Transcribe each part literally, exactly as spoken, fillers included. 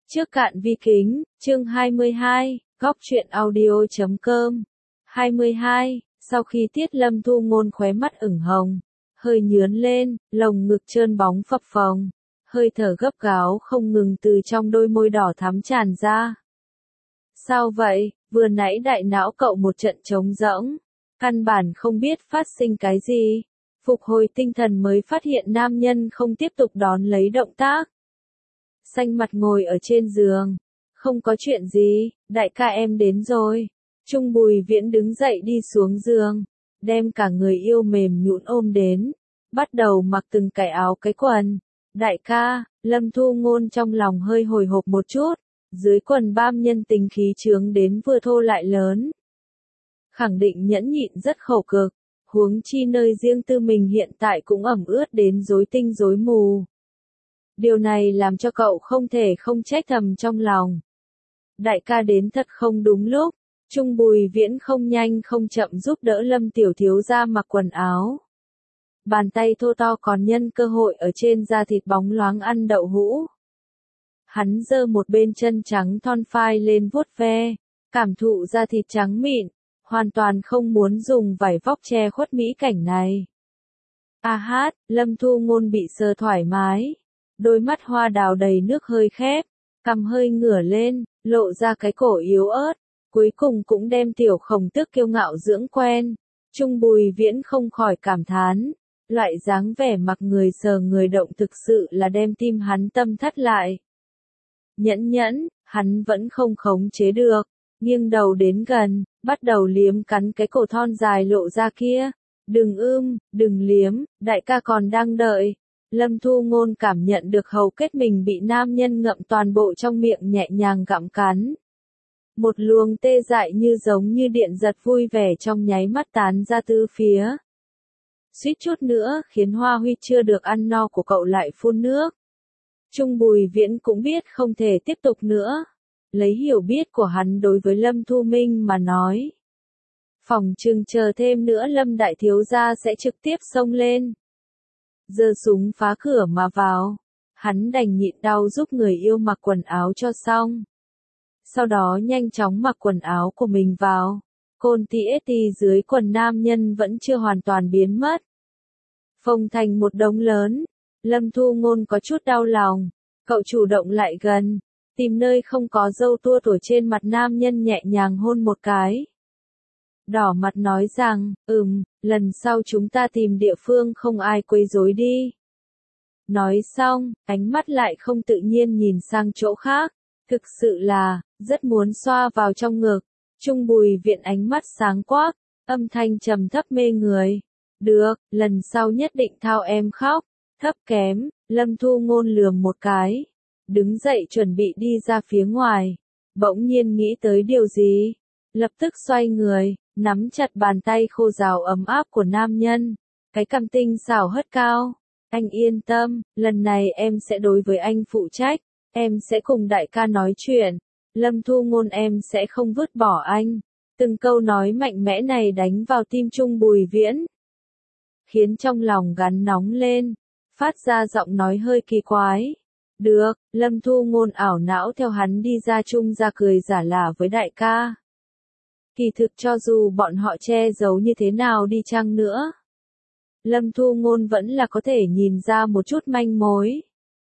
Trước cạn vi kính, chương hai mươi hai, góc truyện audio chấm com. hai mươi hai, sau khi Tiết Lâm Thu Ngôn khóe mắt ửng hồng, hơi nhướn lên, lồng ngực trơn bóng phập phồng, hơi thở gấp gáp không ngừng từ trong đôi môi đỏ thắm tràn ra. Sao vậy, vừa nãy đại não cậu một trận trống rỗng, căn bản không biết phát sinh cái gì. Phục hồi tinh thần mới phát hiện nam nhân không tiếp tục đón lấy động tác. Xanh mặt ngồi ở trên giường. Không có chuyện gì, đại ca em đến rồi. Trung Bùi Viễn đứng dậy đi xuống giường, đem cả người yêu mềm nhũn ôm đến, bắt đầu mặc từng cái áo cái quần. Đại ca, Lâm Thu Ngôn trong lòng hơi hồi hộp một chút, dưới quần bam nhân tình khí chướng đến vừa thô lại lớn. Khẳng định nhẫn nhịn rất khổ cực, huống chi nơi riêng tư mình hiện tại cũng ẩm ướt đến rối tinh rối mù. Điều này làm cho cậu không thể không trách thầm trong lòng. Đại ca đến thật không đúng lúc. Trung Bùi Viễn không nhanh không chậm giúp đỡ Lâm tiểu thiếu gia mặc quần áo. Bàn tay thô to còn nhân cơ hội ở trên da thịt bóng loáng ăn đậu hũ. Hắn giơ một bên chân trắng thon phai lên vuốt ve, cảm thụ da thịt trắng mịn, hoàn toàn không muốn dùng vải vóc che khuất mỹ cảnh này. A hát, Lâm Thu Ngôn bị sờ thoải mái. Đôi mắt hoa đào đầy nước hơi khép, cằm hơi ngửa lên, lộ ra cái cổ yếu ớt, cuối cùng cũng đem tiểu khổng tước kiêu ngạo dưỡng quen. Trung Bùi Viễn không khỏi cảm thán, loại dáng vẻ mặc người sờ người động thực sự là đem tim hắn tâm thắt lại. Nhẫn nhẫn, hắn vẫn không khống chế được, nghiêng đầu đến gần, bắt đầu liếm cắn cái cổ thon dài lộ ra kia. Đừng ưm, đừng liếm, đại ca còn đang đợi. Lâm Thu Ngôn cảm nhận được hầu kết mình bị nam nhân ngậm toàn bộ trong miệng nhẹ nhàng gặm cắn. Một luồng tê dại như giống như điện giật vui vẻ trong nháy mắt tán ra tứ phía. Suýt chút nữa khiến Hoa Huy chưa được ăn no của cậu lại phun nước. Trung Bùi Viễn cũng biết không thể tiếp tục nữa. Lấy hiểu biết của hắn đối với Lâm Thu Minh mà nói. Phòng chừng chờ thêm nữa Lâm đại thiếu gia sẽ trực tiếp xông lên. Giơ súng phá cửa mà vào, hắn đành nhịn đau giúp người yêu mặc quần áo cho xong. Sau đó nhanh chóng mặc quần áo của mình vào, côn ti ét ti dưới quần nam nhân vẫn chưa hoàn toàn biến mất. Phồng thành một đống lớn, Lâm Thu Ngôn có chút đau lòng, cậu chủ động lại gần, tìm nơi không có râu tua tuổi trên mặt nam nhân nhẹ nhàng hôn một cái. Đỏ mặt nói rằng, ừm, lần sau chúng ta tìm địa phương không ai quấy rối đi. Nói xong, ánh mắt lại không tự nhiên nhìn sang chỗ khác, thực sự là, rất muốn xoa vào trong ngực. Trung Bùi Viễn ánh mắt sáng quắc, âm thanh trầm thấp mê người. Được, lần sau nhất định thao em khóc. Thấp kém, Lâm Thu Ngôn lườm một cái, đứng dậy chuẩn bị đi ra phía ngoài, bỗng nhiên nghĩ tới điều gì, lập tức xoay người. Nắm chặt bàn tay khô ráo ấm áp của nam nhân, cái cằm tinh xảo hất cao. Anh yên tâm, lần này em sẽ đối với anh phụ trách, em sẽ cùng đại ca nói chuyện. Lâm Thu Ngôn em sẽ không vứt bỏ anh. Từng câu nói mạnh mẽ này đánh vào tim Trung Bùi Viễn, khiến trong lòng gắn nóng lên, phát ra giọng nói hơi kỳ quái. Được, Lâm Thu Ngôn ảo não theo hắn đi ra chung ra cười giả lả với đại ca. Kỳ thực cho dù bọn họ che giấu như thế nào đi chăng nữa, Lâm Thu Ngôn vẫn là có thể nhìn ra một chút manh mối.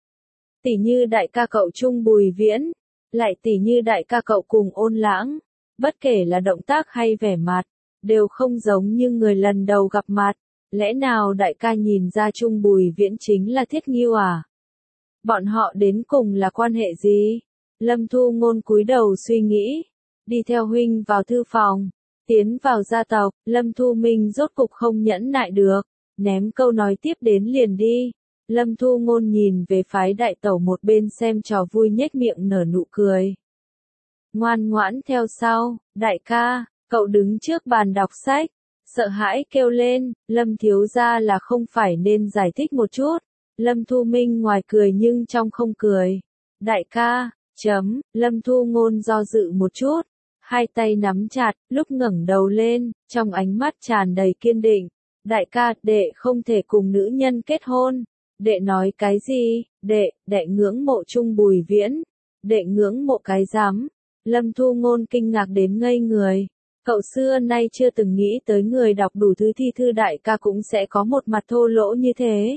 Tỉ như đại ca cậu Trung Bùi Viễn, lại tỉ như đại ca cậu cùng Ôn Lãng, bất kể là động tác hay vẻ mặt, đều không giống như người lần đầu gặp mặt. Lẽ nào đại ca nhìn ra Trung Bùi Viễn chính là Thiết Nghiêu à? Bọn họ đến cùng là quan hệ gì? Lâm Thu Ngôn cúi đầu suy nghĩ. Đi theo huynh vào thư phòng, tiến vào gia tộc, Lâm Thu Minh rốt cục không nhẫn nại được, ném câu nói tiếp đến liền đi. Lâm Thu Ngôn nhìn về phái đại tẩu một bên xem trò vui nhếch miệng nở nụ cười. Ngoan ngoãn theo sau, đại ca, cậu đứng trước bàn đọc sách, sợ hãi kêu lên, Lâm thiếu gia là không phải nên giải thích một chút. Lâm Thu Minh ngoài cười nhưng trong không cười. Đại ca, chấm, Lâm Thu Ngôn do dự một chút. Hai tay nắm chặt, lúc ngẩng đầu lên, trong ánh mắt tràn đầy kiên định. Đại ca, đệ không thể cùng nữ nhân kết hôn. Đệ nói cái gì? Đệ, đệ ngưỡng mộ Trung Bùi Viễn. Đệ ngưỡng mộ cái rắm. Lâm Thu Ngôn kinh ngạc đến ngây người. Cậu xưa nay chưa từng nghĩ tới người đọc đủ thứ thi thư đại ca cũng sẽ có một mặt thô lỗ như thế.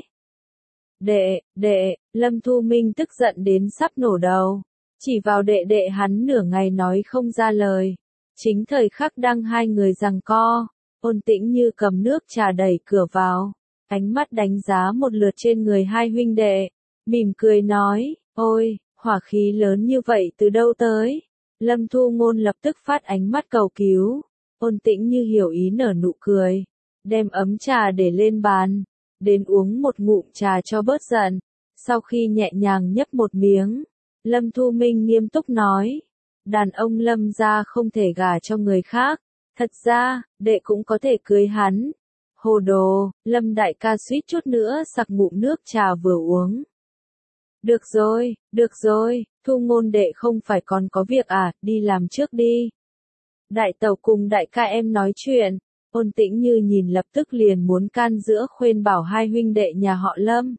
Đệ, đệ, Lâm Thu Minh tức giận đến sắp nổ đầu. Chỉ vào đệ đệ hắn nửa ngày nói không ra lời. Chính thời khắc đang hai người giằng co, Ôn Tĩnh Như cầm nước trà đẩy cửa vào. Ánh mắt đánh giá một lượt trên người hai huynh đệ. Mỉm cười nói, ôi, hỏa khí lớn như vậy từ đâu tới? Lâm Thu Ngôn lập tức phát ánh mắt cầu cứu. Ôn Tĩnh Như hiểu ý nở nụ cười. Đem ấm trà để lên bàn. Đến uống một ngụm trà cho bớt giận. Sau khi nhẹ nhàng nhấp một miếng, Lâm Thu Minh nghiêm túc nói. Đàn ông Lâm gia không thể gả cho người khác. Thật ra, đệ cũng có thể cưới hắn. Hồ đồ, Lâm đại ca suýt chút nữa sặc ngụm nước trà vừa uống. Được rồi, được rồi, Thu Ngôn đệ không phải còn có việc à, đi làm trước đi. Đại tẩu cùng đại ca em nói chuyện. Ôn Tĩnh Như nhìn lập tức liền muốn can giữa khuyên bảo hai huynh đệ nhà họ Lâm.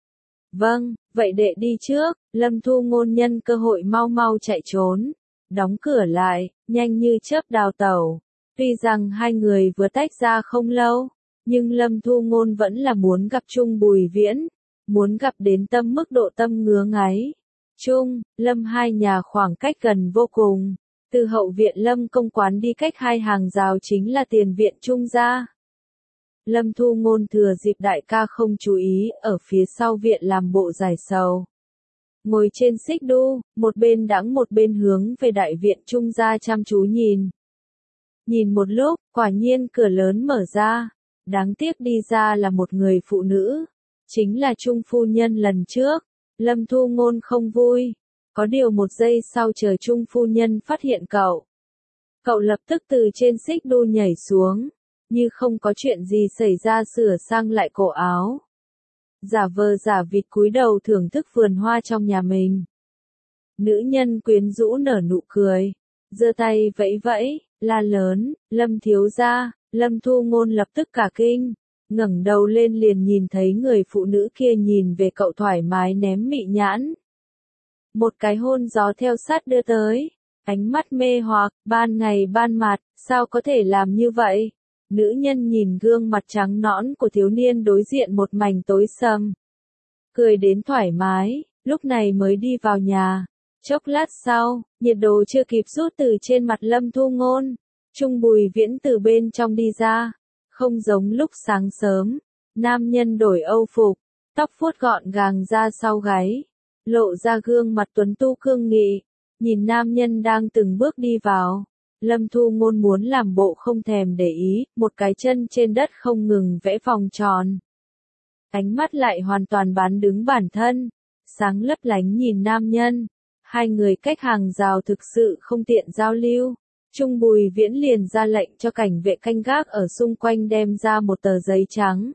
Vâng, vậy đệ đi trước. Lâm Thu Ngôn nhân cơ hội mau mau chạy trốn. Đóng cửa lại, nhanh như chớp đào tẩu. Tuy rằng hai người vừa tách ra không lâu, nhưng Lâm Thu Ngôn vẫn là muốn gặp chung Bùi Viễn. Muốn gặp đến tâm mức độ tâm ngứa ngáy. Chung, Lâm hai nhà khoảng cách gần vô cùng. Từ hậu viện Lâm công quán đi cách hai hàng rào chính là tiền viện Chung gia. Lâm Thu Ngôn thừa dịp đại ca không chú ý, ở phía sau viện làm bộ giải sầu. Ngồi trên xích đu, một bên đãng một bên hướng về đại viện Chung gia chăm chú nhìn. Nhìn một lúc, quả nhiên cửa lớn mở ra. Đáng tiếc đi ra là một người phụ nữ. Chính là Chung phu nhân lần trước. Lâm Thu Ngôn không vui. Có điều một giây sau chờ Chung phu nhân phát hiện cậu. Cậu lập tức từ trên xích đu nhảy xuống. Như không có chuyện gì xảy ra sửa sang lại cổ áo. Giả vờ giả vịt cúi đầu thưởng thức vườn hoa trong nhà mình. Nữ nhân quyến rũ nở nụ cười. Giơ tay vẫy vẫy, la lớn, Lâm thiếu gia. Lâm Thu Ngôn lập tức cả kinh. Ngẩng đầu lên liền nhìn thấy người phụ nữ kia nhìn về cậu thoải mái ném mị nhãn. Một cái hôn gió theo sát đưa tới. Ánh mắt mê hoặc, ban ngày ban mặt, sao có thể làm như vậy? Nữ nhân nhìn gương mặt trắng nõn của thiếu niên đối diện một mảnh tối sầm. Cười đến thoải mái, lúc này mới đi vào nhà. Chốc lát sau, nhiệt độ chưa kịp rút từ trên mặt Lâm Thu Ngôn. Chung Bùi Viễn từ bên trong đi ra. Không giống lúc sáng sớm, nam nhân đổi âu phục, tóc vuốt gọn gàng ra sau gáy. Lộ ra gương mặt tuấn tu cương nghị. Nhìn nam nhân đang từng bước đi vào. Lâm Thu Ngôn muốn làm bộ không thèm để ý, một cái chân trên đất không ngừng vẽ vòng tròn. Ánh mắt lại hoàn toàn bán đứng bản thân. Sáng lấp lánh nhìn nam nhân. Hai người cách hàng rào thực sự không tiện giao lưu. Chung Bùi Viễn liền ra lệnh cho cảnh vệ canh gác ở xung quanh đem ra một tờ giấy trắng.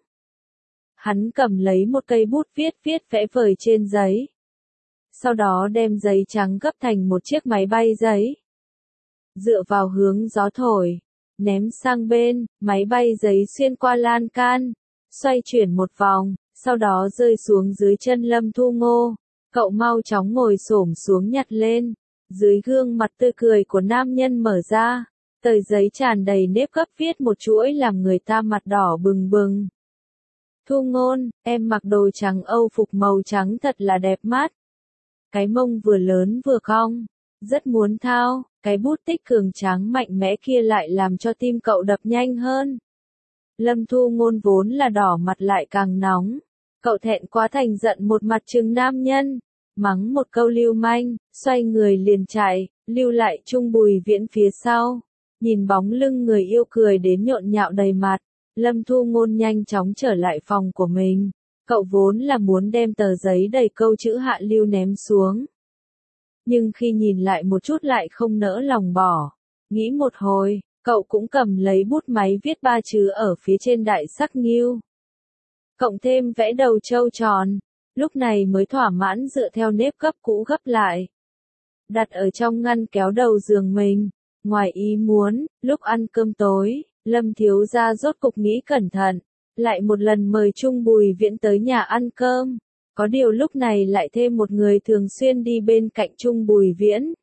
Hắn cầm lấy một cây bút viết viết vẽ vời trên giấy. Sau đó đem giấy trắng gấp thành một chiếc máy bay giấy. Dựa vào hướng gió thổi, ném sang bên, máy bay giấy xuyên qua lan can, xoay chuyển một vòng, sau đó rơi xuống dưới chân Lâm Thu Ngô. Cậu mau chóng ngồi xổm xuống nhặt lên. Dưới gương mặt tươi cười của nam nhân mở ra, tờ giấy tràn đầy nếp gấp viết một chuỗi làm người ta mặt đỏ bừng bừng. Thu Ngôn, em mặc đồ trắng âu phục màu trắng thật là đẹp mắt. Cái mông vừa lớn vừa cong, rất muốn thao, cái bút tích cường tráng mạnh mẽ kia lại làm cho tim cậu đập nhanh hơn. Lâm Thu Ngôn vốn là đỏ mặt lại càng nóng, cậu thẹn quá thành giận một mặt trừng nam nhân, mắng một câu lưu manh, xoay người liền chạy, lưu lại Chung Bùi Viễn phía sau. Nhìn bóng lưng người yêu cười đến nhộn nhạo đầy mặt, Lâm Thu Ngôn nhanh chóng trở lại phòng của mình. Cậu vốn là muốn đem tờ giấy đầy câu chữ hạ lưu ném xuống. Nhưng khi nhìn lại một chút lại không nỡ lòng bỏ. Nghĩ một hồi, cậu cũng cầm lấy bút máy viết ba chữ ở phía trên đại sắc nghiêu. Cộng thêm vẽ đầu trâu tròn, lúc này mới thỏa mãn dựa theo nếp gấp cũ gấp lại. Đặt ở trong ngăn kéo đầu giường mình. Ngoài ý muốn, lúc ăn cơm tối, Lâm thiếu gia rốt cục nghĩ cẩn thận. Lại một lần mời Chung Bùi Viễn tới nhà ăn cơm. Có điều lúc này lại thêm một người thường xuyên đi bên cạnh Trung Bùi Viễn.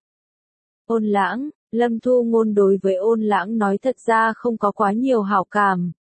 Ôn Lãng, Lâm Thu Ngôn đối với Ôn Lãng nói thật ra không có quá nhiều hảo cảm.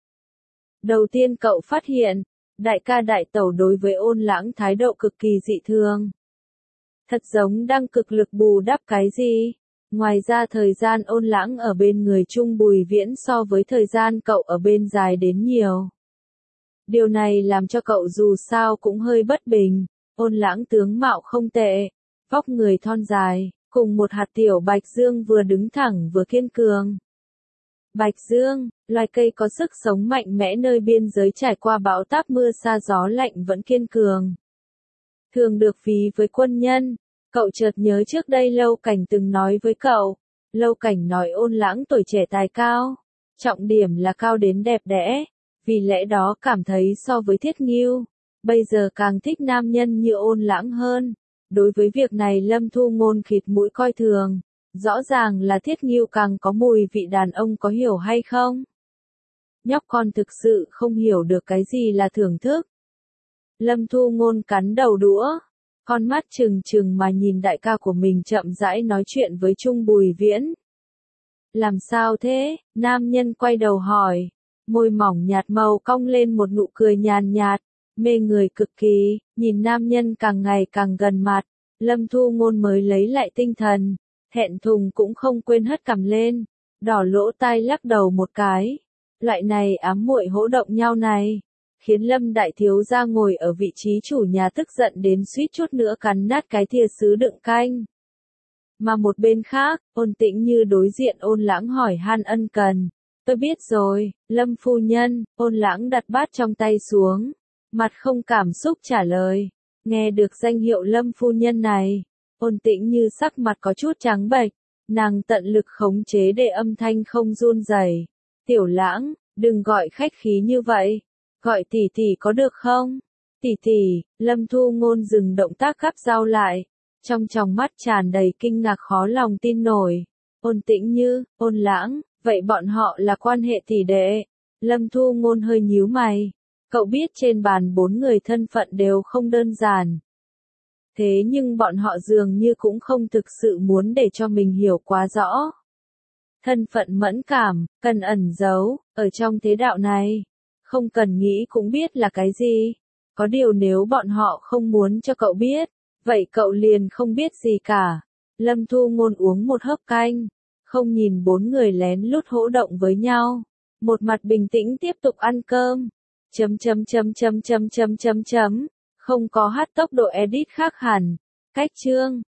Đầu tiên cậu phát hiện, đại ca đại tẩu đối với Ôn Lãng thái độ cực kỳ dị thường. Thật giống đang cực lực bù đắp cái gì. Ngoài ra thời gian Ôn Lãng ở bên người Trung Bùi Viễn so với thời gian cậu ở bên dài đến nhiều. Điều này làm cho cậu dù sao cũng hơi bất bình. Ôn Lãng tướng mạo không tệ, vóc người thon dài, cùng một hạt tiểu bạch dương vừa đứng thẳng vừa kiên cường. Bạch dương, loài cây có sức sống mạnh mẽ nơi biên giới trải qua bão táp mưa sa gió lạnh vẫn kiên cường. Thường được ví với quân nhân. Cậu chợt nhớ trước đây Lâu Cảnh từng nói với cậu. Lâu Cảnh nói Ôn Lãng tuổi trẻ tài cao. Trọng điểm là cao đến đẹp đẽ. Vì lẽ đó cảm thấy so với Thiết Ngưu, bây giờ càng thích nam nhân như Ôn Lãng hơn. Đối với việc này Lâm Thu Ngôn khịt mũi coi thường. Rõ ràng là Thiết Ngưu càng có mùi vị đàn ông, có hiểu hay không? Nhóc con thực sự không hiểu được cái gì là thưởng thức. Lâm Thu Ngôn cắn đầu đũa, con mắt trừng trừng mà nhìn đại ca của mình chậm rãi nói chuyện với Trung Bùi Viễn. Làm sao thế? Nam nhân quay đầu hỏi, môi mỏng nhạt màu cong lên một nụ cười nhàn nhạt, mê người cực kỳ. Nhìn nam nhân càng ngày càng gần mặt, Lâm Thu Ngôn mới lấy lại tinh thần, thẹn thùng cũng không quên hất cằm lên, đỏ lỗ tai lắc đầu một cái. Loại này ám muội hỗ động nhau này, khiến Lâm đại thiếu gia ngồi ở vị trí chủ nhà tức giận đến suýt chút nữa cắn nát cái thìa sứ đựng canh. Mà một bên khác, Ôn Tĩnh Như đối diện Ôn Lãng hỏi han ân cần. Tôi biết rồi, Lâm phu nhân. Ôn Lãng đặt bát trong tay xuống, mặt không cảm xúc trả lời. Nghe được danh hiệu Lâm phu nhân này, Ôn Tĩnh Như sắc mặt có chút trắng bệch, nàng tận lực khống chế để âm thanh không run rẩy. Tiểu Lãng, đừng gọi khách khí như vậy, gọi tỷ tỷ có được không? Tỷ tỷ. Lâm Thu Ngôn dừng động tác gắp dao lại, trong tròng mắt tràn đầy kinh ngạc khó lòng tin nổi. Ôn Tĩnh Như, Ôn Lãng, vậy bọn họ là quan hệ tỷ đệ? Lâm Thu Ngôn hơi nhíu mày. Cậu biết trên bàn bốn người thân phận đều không đơn giản. Thế nhưng bọn họ dường như cũng không thực sự muốn để cho mình hiểu quá rõ. Thân phận mẫn cảm, cần ẩn giấu, ở trong thế đạo này, không cần nghĩ cũng biết là cái gì. Có điều nếu bọn họ không muốn cho cậu biết, vậy cậu liền không biết gì cả. Lâm Thu Ngôn uống một hớp canh, không nhìn bốn người lén lút hỗ động với nhau. Một mặt bình tĩnh tiếp tục ăn cơm. Chấm chấm chấm chấm chấm chấm chấm chấm. Không có hát tốc độ edit khác hẳn. Cách chương.